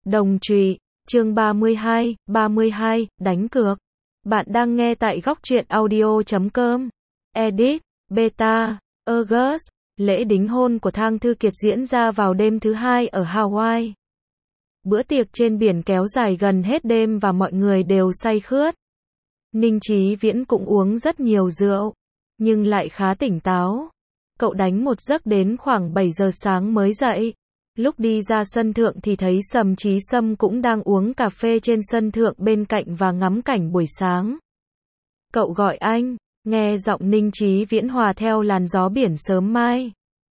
Đồng trụy, chương 32, đánh cược. Bạn đang nghe tại góc truyện audio.com. Edit, Beta, August. Lễ đính hôn của Thang Thư Kiệt diễn ra vào đêm thứ hai ở Hawaii. Bữa tiệc trên biển kéo dài gần hết đêm và mọi người đều say khướt. Ninh Chí Viễn cũng uống rất nhiều rượu, nhưng lại khá tỉnh táo. Cậu đánh một giấc đến khoảng 7 giờ sáng mới dậy. Lúc đi ra sân thượng thì thấy Sầm Chí Sâm cũng đang uống cà phê trên sân thượng bên cạnh và ngắm cảnh buổi sáng. Cậu gọi anh, nghe giọng Ninh Chí Viễn hòa theo làn gió biển sớm mai.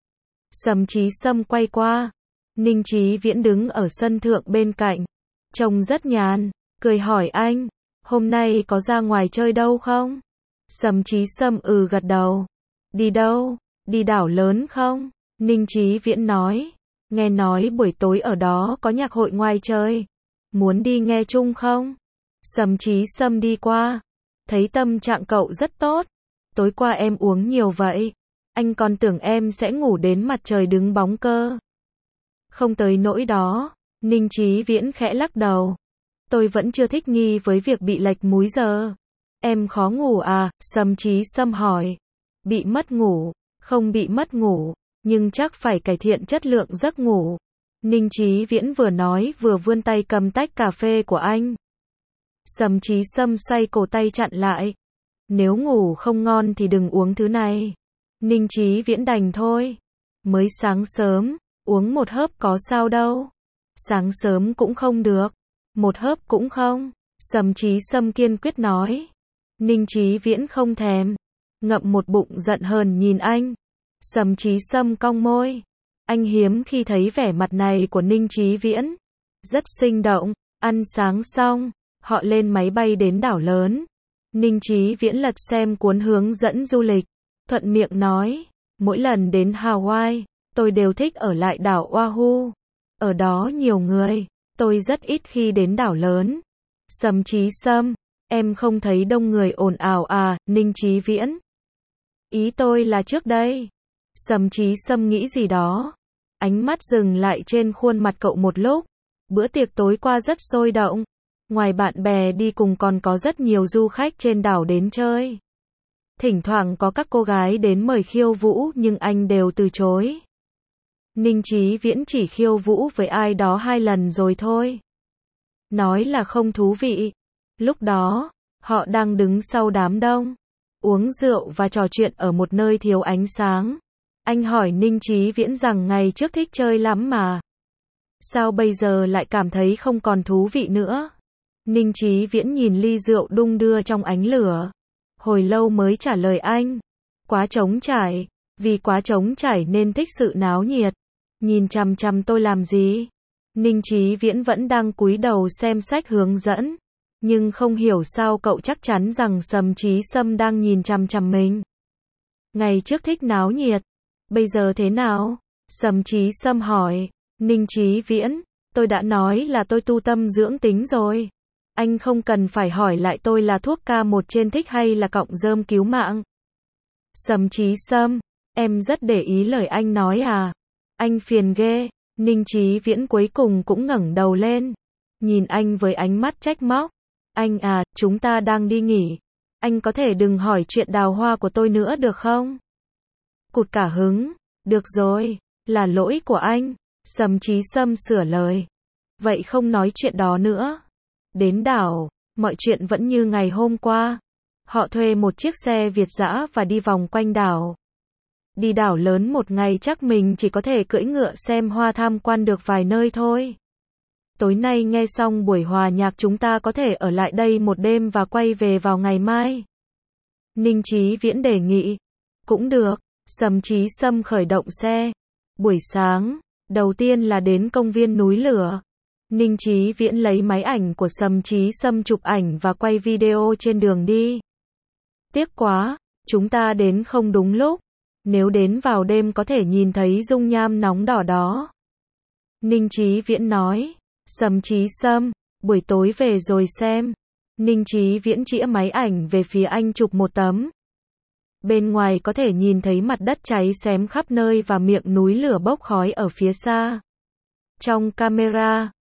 Sầm Chí Sâm quay qua. Ninh Chí Viễn đứng ở sân thượng bên cạnh, trông rất nhàn, cười hỏi anh, hôm nay có ra ngoài chơi đâu không? Sầm Chí Sâm gật đầu. Đi đâu? Đi đảo lớn không? Ninh Chí Viễn nói. Nghe nói buổi tối ở đó có nhạc hội ngoài chơi. Muốn đi nghe chung không? Sầm Chí Sâm đi qua. Thấy tâm trạng cậu rất tốt. Tối qua em uống nhiều vậy. Anh còn tưởng em sẽ ngủ đến mặt trời đứng bóng cơ. Không tới nỗi đó. Ninh Chí Viễn khẽ lắc đầu. Tôi vẫn chưa thích nghi với việc bị lệch múi giờ. Em khó ngủ à? Sầm Chí Sâm hỏi. Bị mất ngủ. Không bị mất ngủ, nhưng chắc phải cải thiện chất lượng giấc ngủ. Ninh Chí Viễn vừa nói vừa vươn tay cầm tách cà phê của anh. Sầm Chí Sâm xoay cổ tay chặn lại. Nếu ngủ không ngon thì đừng uống thứ này. Ninh Chí Viễn đành thôi. Mới sáng sớm, uống một hớp có sao đâu. Sáng sớm cũng không được. Một hớp cũng không. Sầm Chí Sâm kiên quyết nói. Ninh Chí Viễn không thèm. Ngậm một bụng giận hờn nhìn anh. Sầm Chí Sâm cong môi. Anh hiếm khi thấy vẻ mặt này của Ninh Chí Viễn. Rất sinh động. Ăn sáng xong, họ lên máy bay đến đảo lớn. Ninh Chí Viễn lật xem cuốn hướng dẫn du lịch. Thuận miệng nói. Mỗi lần đến Hawaii, tôi đều thích ở lại đảo Oahu. Ở đó nhiều người. Tôi rất ít khi đến đảo lớn. Sầm Chí Sâm. Em không thấy đông người ồn ào à? Ninh Chí Viễn. Ý tôi là trước đây. Sầm Chí Sâm nghĩ gì đó. Ánh mắt dừng lại trên khuôn mặt cậu một lúc. Bữa tiệc tối qua rất sôi động. Ngoài bạn bè đi cùng còn có rất nhiều du khách trên đảo đến chơi. Thỉnh thoảng có các cô gái đến mời khiêu vũ nhưng anh đều từ chối. Ninh Chí Viễn chỉ khiêu vũ với ai đó 2 lần rồi thôi. Nói là không thú vị. Lúc đó, họ đang đứng sau đám đông. Uống rượu và trò chuyện ở một nơi thiếu ánh sáng. Anh hỏi Ninh Chí Viễn rằng ngày trước thích chơi lắm mà. Sao bây giờ lại cảm thấy không còn thú vị nữa? Ninh Chí Viễn nhìn ly rượu đung đưa trong ánh lửa. Hồi lâu mới trả lời anh. Quá trống trải. Vì quá trống trải nên thích sự náo nhiệt. Nhìn chằm chằm tôi làm gì? Ninh Chí Viễn vẫn đang cúi đầu xem sách hướng dẫn. Nhưng không hiểu sao cậu chắc chắn rằng Sầm Chí Sâm đang nhìn chằm chằm mình. Ngày trước thích náo nhiệt. Bây giờ thế nào? Sầm Chí Sâm hỏi. Ninh Chí Viễn. Tôi đã nói là tôi tu tâm dưỡng tính rồi. Anh không cần phải hỏi lại tôi là thuốc K1 trên thích hay là cọng rơm cứu mạng. Sầm Chí Sâm. Em rất để ý lời anh nói à? Anh phiền ghê. Ninh Chí Viễn cuối cùng cũng ngẩng đầu lên. Nhìn anh với ánh mắt trách móc. Anh à, chúng ta đang đi nghỉ. Anh có thể đừng hỏi chuyện đào hoa của tôi nữa được không? Cụt cả hứng. Được rồi, là lỗi của anh. Sầm Chí Sâm sửa lời. Vậy không nói chuyện đó nữa. Đến đảo, mọi chuyện vẫn như ngày hôm qua. Họ thuê một chiếc xe Việt dã và đi vòng quanh đảo. Đi đảo lớn một ngày chắc mình chỉ có thể cưỡi ngựa xem hoa tham quan được vài nơi thôi. Tối nay nghe xong buổi hòa nhạc chúng ta có thể ở lại đây một đêm và quay về vào ngày mai. Ninh Chí Viễn đề nghị. Cũng được. Sầm Chí Sâm khởi động xe. Buổi sáng, đầu tiên là đến công viên núi lửa. Ninh Chí Viễn lấy máy ảnh của Sầm Chí Sâm chụp ảnh và quay video trên đường đi. Tiếc quá, chúng ta đến không đúng lúc. Nếu đến vào đêm có thể nhìn thấy dung nham nóng đỏ đó. Ninh Chí Viễn nói. Sầm Chí Sâm, buổi tối về rồi xem. Ninh Chí Viễn chĩa máy ảnh về phía anh chụp một tấm. Bên ngoài có thể nhìn thấy mặt đất cháy xém khắp nơi và miệng núi lửa bốc khói ở phía xa. Trong camera,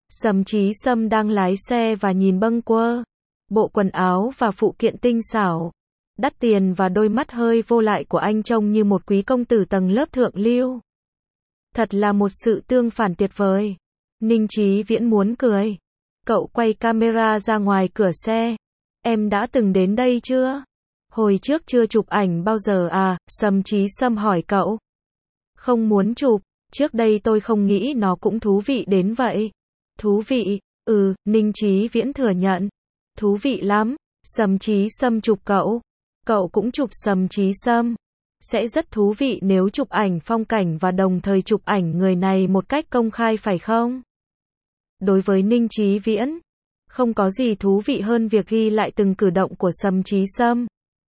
Sầm Chí Sâm đang lái xe và nhìn bâng quơ. Bộ quần áo và phụ kiện tinh xảo, đắt tiền và đôi mắt hơi vô lại của anh trông như một quý công tử tầng lớp thượng lưu. Thật là một sự tương phản tuyệt vời. Ninh Chí Viễn muốn cười. Cậu quay camera ra ngoài cửa xe. Em đã từng đến đây chưa? Hồi trước chưa chụp ảnh bao giờ à? Sầm Chí Sâm hỏi cậu. Không muốn chụp, trước đây tôi không nghĩ nó cũng thú vị đến vậy. Thú vị, Ninh Chí Viễn thừa nhận. Thú vị lắm, Sầm Chí Sâm chụp cậu. Cậu cũng chụp Sầm Chí Sâm. Sẽ rất thú vị nếu chụp ảnh phong cảnh và đồng thời chụp ảnh người này một cách công khai phải không? Đối với Ninh Chí Viễn, không có gì thú vị hơn việc ghi lại từng cử động của Sầm Chí Sâm.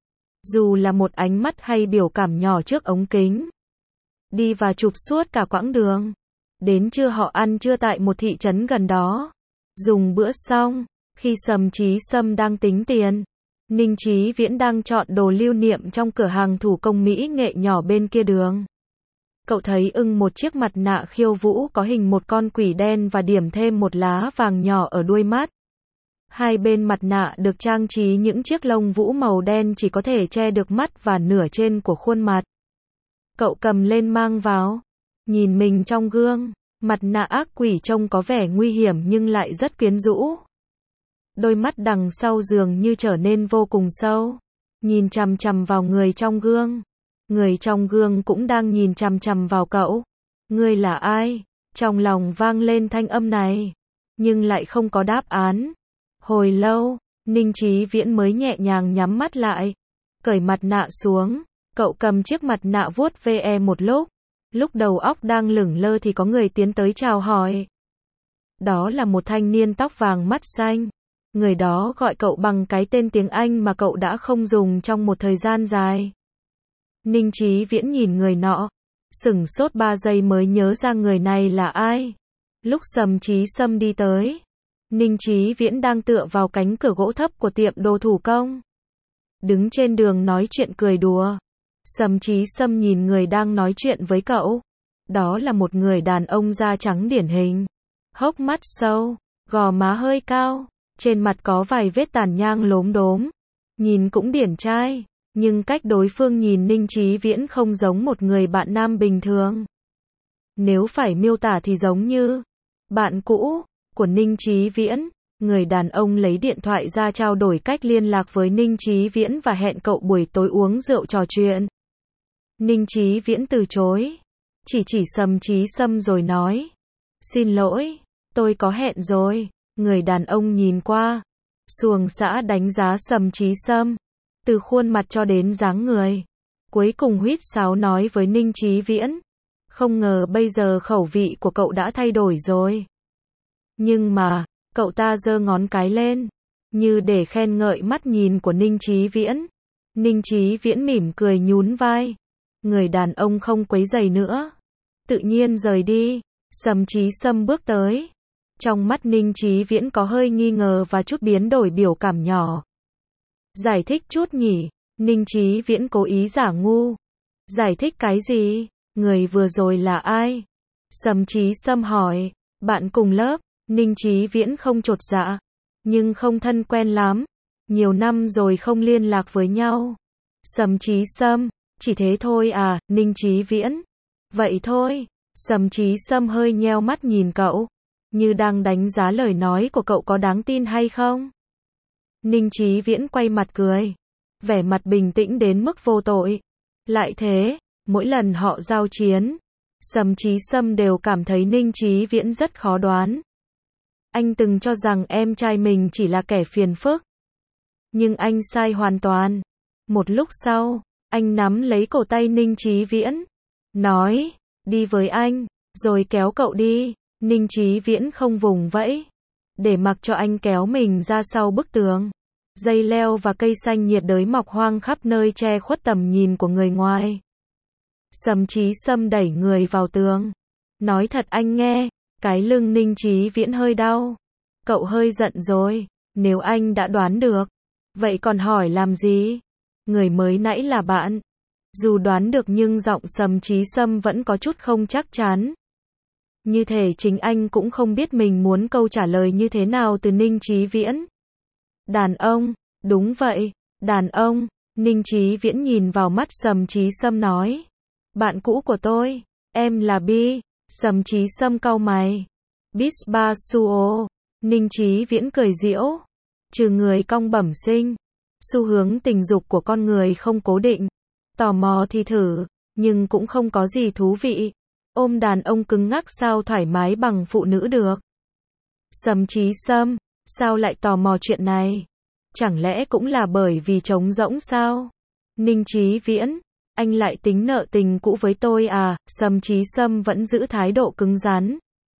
Dù là một ánh mắt hay biểu cảm nhỏ trước ống kính. Đi và chụp suốt cả quãng đường. Đến trưa họ ăn trưa tại một thị trấn gần đó. Dùng bữa xong, khi Sầm Chí Sâm đang tính tiền, Ninh Chí Viễn đang chọn đồ lưu niệm trong cửa hàng thủ công mỹ nghệ nhỏ bên kia đường. Cậu thấy một chiếc mặt nạ khiêu vũ có hình một con quỷ đen và điểm thêm một lá vàng nhỏ ở đuôi mắt. Hai bên mặt nạ được trang trí những chiếc lông vũ màu đen chỉ có thể che được mắt và nửa trên của khuôn mặt. Cậu cầm lên mang vào, nhìn mình trong gương, mặt nạ ác quỷ trông có vẻ nguy hiểm nhưng lại rất quyến rũ. Đôi mắt đằng sau dường như trở nên vô cùng sâu, nhìn chằm chằm vào người trong gương. Người trong gương cũng đang nhìn chằm chằm vào cậu. Ngươi là ai? Trong lòng vang lên thanh âm này, nhưng lại không có đáp án. Hồi lâu, Ninh Chí Viễn mới nhẹ nhàng nhắm mắt lại, cởi mặt nạ xuống. Cậu cầm chiếc mặt nạ vuốt ve một lúc đầu óc đang lửng lơ thì có người tiến tới chào hỏi. Đó là một thanh niên tóc vàng mắt xanh. Người đó gọi cậu bằng cái tên tiếng Anh mà cậu đã không dùng trong một thời gian dài. Ninh Chí Viễn nhìn người nọ, sửng sốt 3 giây mới nhớ ra người này là ai. Lúc Sầm Chí Sâm đi tới, Ninh Chí Viễn đang tựa vào cánh cửa gỗ thấp của tiệm đồ thủ công. Đứng trên đường nói chuyện cười đùa. Sầm Chí Sâm nhìn người đang nói chuyện với cậu. Đó là một người đàn ông da trắng điển hình. Hốc mắt sâu, gò má hơi cao, trên mặt có vài vết tàn nhang lốm đốm. Nhìn cũng điển trai, nhưng cách đối phương nhìn Ninh Chí Viễn không giống một người bạn nam bình thường. Nếu phải miêu tả thì giống như bạn cũ của Ninh Chí Viễn. Người đàn ông lấy điện thoại ra trao đổi cách liên lạc với Ninh Chí Viễn và hẹn cậu buổi tối uống rượu trò chuyện. Ninh Chí Viễn từ chối, chỉ Sầm Chí Sâm rồi nói. Xin lỗi, tôi có hẹn rồi. Người đàn ông nhìn qua, xuồng xã đánh giá Sầm Chí Sâm, từ khuôn mặt cho đến dáng người. Cuối cùng huýt sáo nói với Ninh Chí Viễn. Không ngờ bây giờ khẩu vị của cậu đã thay đổi rồi. Nhưng mà, cậu ta giơ ngón cái lên, như để khen ngợi mắt nhìn của Ninh Chí Viễn. Ninh Chí Viễn mỉm cười nhún vai. Người đàn ông không quấy rầy nữa, tự nhiên rời đi. Sầm Chí Sâm bước tới. Trong mắt Ninh Chí Viễn có hơi nghi ngờ và chút biến đổi biểu cảm nhỏ. Giải thích chút nhỉ? Ninh Chí Viễn cố ý giả ngu. Giải thích cái gì? Người vừa rồi là ai? Sầm Chí Sâm hỏi. Bạn cùng lớp. Ninh Chí Viễn không chột dạ, nhưng không thân quen lắm. Nhiều năm rồi không liên lạc với nhau. Sầm Chí Sâm, chỉ thế thôi à? Ninh Chí Viễn. Vậy thôi. Sầm Chí Sâm hơi nheo mắt nhìn cậu, như đang đánh giá lời nói của cậu có đáng tin hay không. Ninh Chí Viễn quay mặt cười, vẻ mặt bình tĩnh đến mức vô tội. Lại thế, mỗi lần họ giao chiến, Sầm Chí Sâm đều cảm thấy Ninh Chí Viễn rất khó đoán. Anh từng cho rằng em trai mình chỉ là kẻ phiền phức. Nhưng anh sai hoàn toàn. Một lúc sau, anh nắm lấy cổ tay Ninh Chí Viễn, nói, đi với anh, rồi kéo cậu đi. Ninh Chí Viễn không vùng vẫy, để mặc cho anh kéo mình ra sau bức tường. Dây leo và cây xanh nhiệt đới mọc hoang khắp nơi che khuất tầm nhìn của người ngoài. Sầm Chí Sâm đẩy người vào tường. Nói thật anh nghe, cái lưng Ninh Chí Viễn hơi đau. Cậu hơi giận rồi, nếu anh đã đoán được, vậy còn hỏi làm gì? Người mới nãy là bạn. Dù đoán được nhưng giọng Sầm Chí Sâm vẫn có chút không chắc chắn. Như thể chính anh cũng không biết mình muốn câu trả lời như thế nào từ Ninh Chí Viễn. Đàn ông, đúng vậy, đàn ông. Ninh Chí Viễn nhìn vào mắt Sầm Chí Sâm nói. Bạn cũ của tôi, em là Bi. Sầm Chí Sâm cau mày. Bisba Suo. Ninh Chí Viễn cười giễu. Trừ người cong bẩm sinh, xu hướng tình dục của con người không cố định. Tò mò thì thử, nhưng cũng không có gì thú vị. Ôm đàn ông cứng ngắc sao thoải mái bằng phụ nữ được. Sầm Chí Sâm, sao lại tò mò chuyện này? Chẳng lẽ cũng là bởi vì trống rỗng sao? Ninh Chí Viễn, anh lại tính nợ tình cũ với tôi à? Sầm Chí Sâm vẫn giữ thái độ cứng rắn.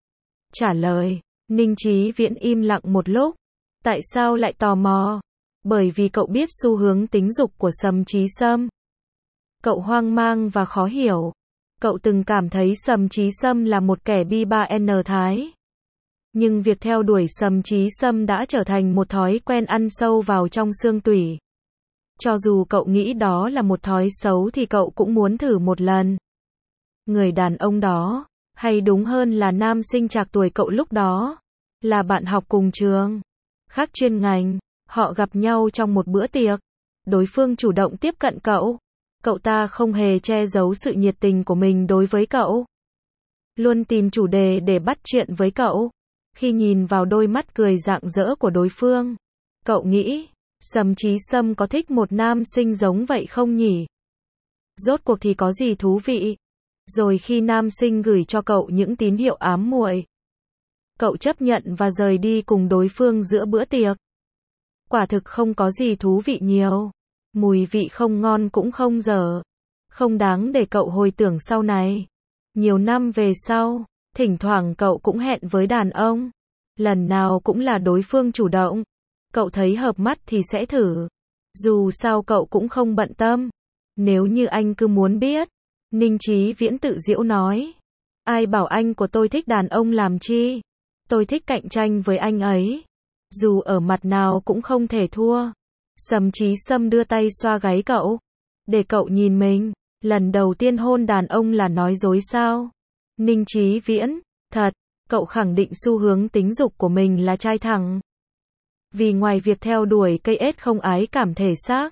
Trả lời, Ninh Chí Viễn im lặng một lúc. Tại sao lại tò mò? Bởi vì cậu biết xu hướng tính dục của Sầm Chí Sâm. Cậu hoang mang và khó hiểu. Cậu từng cảm thấy Sầm Chí Sâm là một kẻ bi ba n thái. Nhưng việc theo đuổi Sầm Chí Sâm đã trở thành một thói quen ăn sâu vào trong xương tủy. Cho dù cậu nghĩ đó là một thói xấu thì cậu cũng muốn thử một lần. Người đàn ông đó, hay đúng hơn là nam sinh trạc tuổi cậu lúc đó, là bạn học cùng trường, khác chuyên ngành. Họ gặp nhau trong một bữa tiệc. Đối phương chủ động tiếp cận cậu. Cậu ta không hề che giấu sự nhiệt tình của mình đối với cậu. Luôn tìm chủ đề để bắt chuyện với cậu. Khi nhìn vào đôi mắt cười rạng rỡ của đối phương, cậu nghĩ, Sầm Chí Sâm có thích một nam sinh giống vậy không nhỉ? Rốt cuộc thì có gì thú vị? Rồi khi nam sinh gửi cho cậu những tín hiệu ám muội, cậu chấp nhận và rời đi cùng đối phương giữa bữa tiệc. Quả thực không có gì thú vị nhiều. Mùi vị không ngon cũng không dở. Không đáng để cậu hồi tưởng sau này. Nhiều năm về sau, thỉnh thoảng cậu cũng hẹn với đàn ông. Lần nào cũng là đối phương chủ động. Cậu thấy hợp mắt thì sẽ thử. Dù sao cậu cũng không bận tâm. Nếu như anh cứ muốn biết. Ninh Chí Viễn tự giễu nói. Ai bảo anh của tôi thích đàn ông làm chi? Tôi thích cạnh tranh với anh ấy. Dù ở mặt nào cũng không thể thua. Sầm Chí Sâm đưa tay xoa gáy cậu. Để cậu nhìn mình. Lần đầu tiên hôn đàn ông là nói dối sao? Ninh Chí Viễn, thật. Cậu khẳng định xu hướng tính dục của mình là trai thẳng. Vì ngoài việc theo đuổi cây ếch không ái cảm thể xác,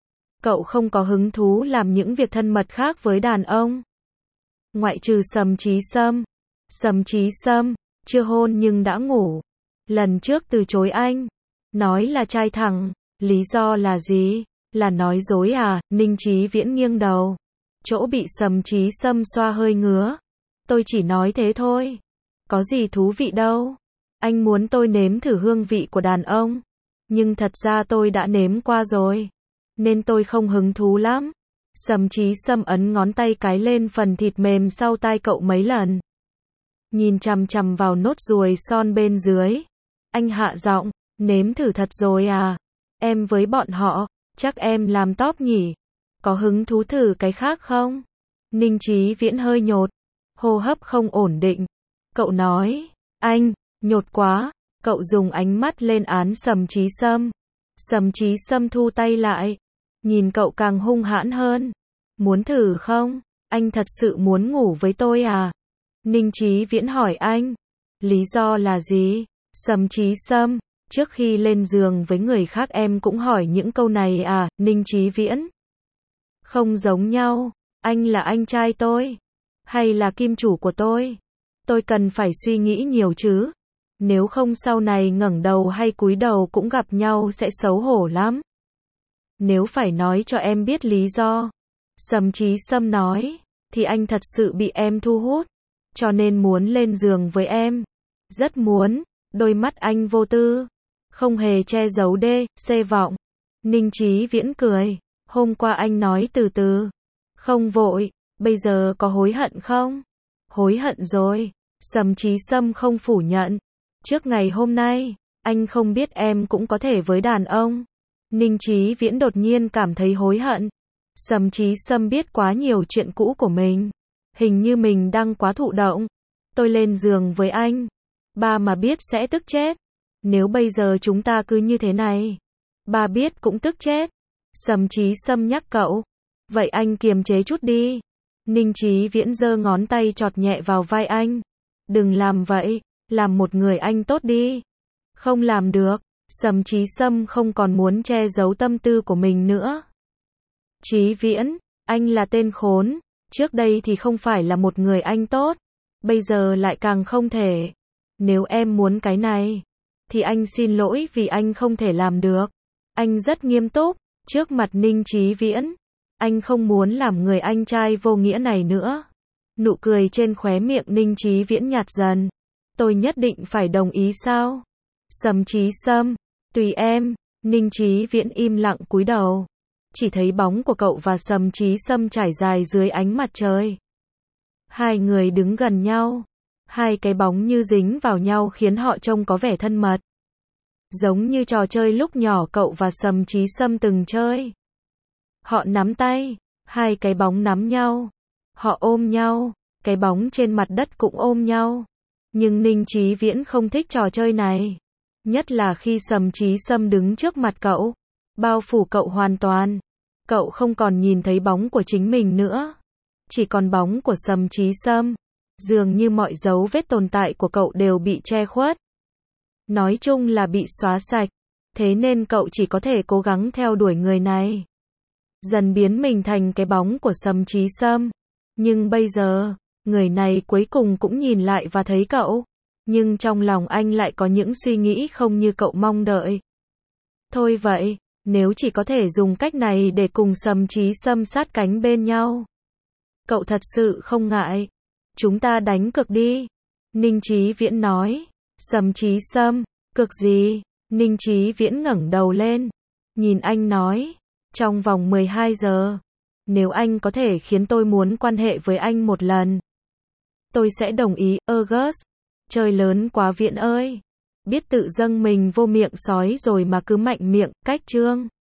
cậu không có hứng thú làm những việc thân mật khác với đàn ông. Ngoại trừ Sầm Chí Sâm. Sầm Chí Sâm, chưa hôn nhưng đã ngủ. Lần trước từ chối anh. Nói là trai thẳng. Lý do là gì? Là nói dối à? Ninh Chí Viễn nghiêng đầu. Chỗ bị Sầm Chí Sâm xoa hơi ngứa. Tôi chỉ nói thế thôi. Có gì thú vị đâu. Anh muốn tôi nếm thử hương vị của đàn ông. Nhưng thật ra tôi đã nếm qua rồi. Nên tôi không hứng thú lắm. Sầm Chí Sâm ấn ngón tay cái lên phần thịt mềm sau tai cậu mấy lần. Nhìn chằm chằm vào nốt ruồi son bên dưới. Anh hạ giọng, nếm thử thật rồi à? Em với bọn họ, chắc em làm top nhỉ? Có hứng thú thử cái khác không? Ninh Chí Viễn hơi nhột. Hô hấp không ổn định. Cậu nói, anh, nhột quá. Cậu dùng ánh mắt lên án Sầm Chí Sâm. Sầm Chí Sâm thu tay lại. Nhìn cậu càng hung hãn hơn. Muốn thử không? Anh thật sự muốn ngủ với tôi à? Ninh Chí Viễn hỏi anh. Lý do là gì? Sầm Chí Sâm, trước khi lên giường với người khác em cũng hỏi những câu này à? Ninh Chí Viễn. Không giống nhau. Anh là anh trai tôi. Hay là kim chủ của tôi? Tôi cần phải suy nghĩ nhiều chứ. Nếu không sau này ngẩng đầu hay cúi đầu cũng gặp nhau sẽ xấu hổ lắm. Nếu phải nói cho em biết lý do, Sầm Chí Sâm nói, thì anh thật sự bị em thu hút, cho nên muốn lên giường với em. Rất muốn. Đôi mắt anh vô tư, không hề che giấu xê vọng. Ninh Chí Viễn cười. Hôm qua anh nói từ từ. Không vội. Bây giờ có hối hận không? Hối hận rồi. Sầm Chí Sâm không phủ nhận. Trước ngày hôm nay, anh không biết em cũng có thể với đàn ông. Ninh Chí Viễn đột nhiên cảm thấy hối hận. Sầm Chí Sâm biết quá nhiều chuyện cũ của mình. Hình như mình đang quá thụ động. Tôi lên giường với anh. Ba mà biết sẽ tức chết. Nếu bây giờ chúng ta cứ như thế này, ba biết cũng tức chết. Sầm Chí Sâm nhắc cậu. Vậy anh kiềm chế chút đi. Ninh Chí Viễn giơ ngón tay chọt nhẹ vào vai anh. Đừng làm vậy, làm một người anh tốt đi. Không làm được. Sầm Chí Sâm không còn muốn che giấu tâm tư của mình nữa. Chí Viễn, anh là tên khốn, trước đây thì không phải là một người anh tốt, bây giờ lại càng không thể. Nếu em muốn cái này, thì anh xin lỗi vì anh không thể làm được. Anh rất nghiêm túc, trước mặt Ninh Chí Viễn. Anh không muốn làm người anh trai vô nghĩa này nữa. Nụ cười trên khóe miệng Ninh Chí Viễn nhạt dần. Tôi nhất định phải đồng ý sao? Sầm Chí Sâm, tùy em. Ninh Chí Viễn im lặng cúi đầu. Chỉ thấy bóng của cậu và Sầm Chí Sâm trải dài dưới ánh mặt trời. Hai người đứng gần nhau. Hai cái bóng như dính vào nhau khiến họ trông có vẻ thân mật. Giống như trò chơi lúc nhỏ cậu và Sầm Chí Sâm từng chơi. Họ nắm tay, hai cái bóng nắm nhau. Họ ôm nhau, cái bóng trên mặt đất cũng ôm nhau. Nhưng Ninh Chí Viễn không thích trò chơi này. Nhất là khi Sầm Chí Sâm đứng trước mặt cậu, bao phủ cậu hoàn toàn. Cậu không còn nhìn thấy bóng của chính mình nữa. Chỉ còn bóng của Sầm Chí Sâm. Dường như mọi dấu vết tồn tại của cậu đều bị che khuất. Nói chung là bị xóa sạch. Thế nên cậu chỉ có thể cố gắng theo đuổi người này. Dần biến mình thành cái bóng của Sầm Chí Sâm. Nhưng bây giờ, người này cuối cùng cũng nhìn lại và thấy cậu. Nhưng trong lòng anh lại có những suy nghĩ không như cậu mong đợi. Thôi vậy, nếu chỉ có thể dùng cách này để cùng Sầm Chí Sâm sát cánh bên nhau. Cậu thật sự không ngại. Chúng ta đánh cược đi. Ninh Chí Viễn nói. Sầm Chí Sâm, cược gì? Ninh Chí Viễn ngẩng đầu lên. Nhìn anh nói. Trong vòng 12 giờ. Nếu anh có thể khiến tôi muốn quan hệ với anh một lần, tôi sẽ đồng ý. August. Trời lớn quá Viễn ơi. Biết tự dâng mình vô miệng sói rồi mà cứ mạnh miệng, cách chương.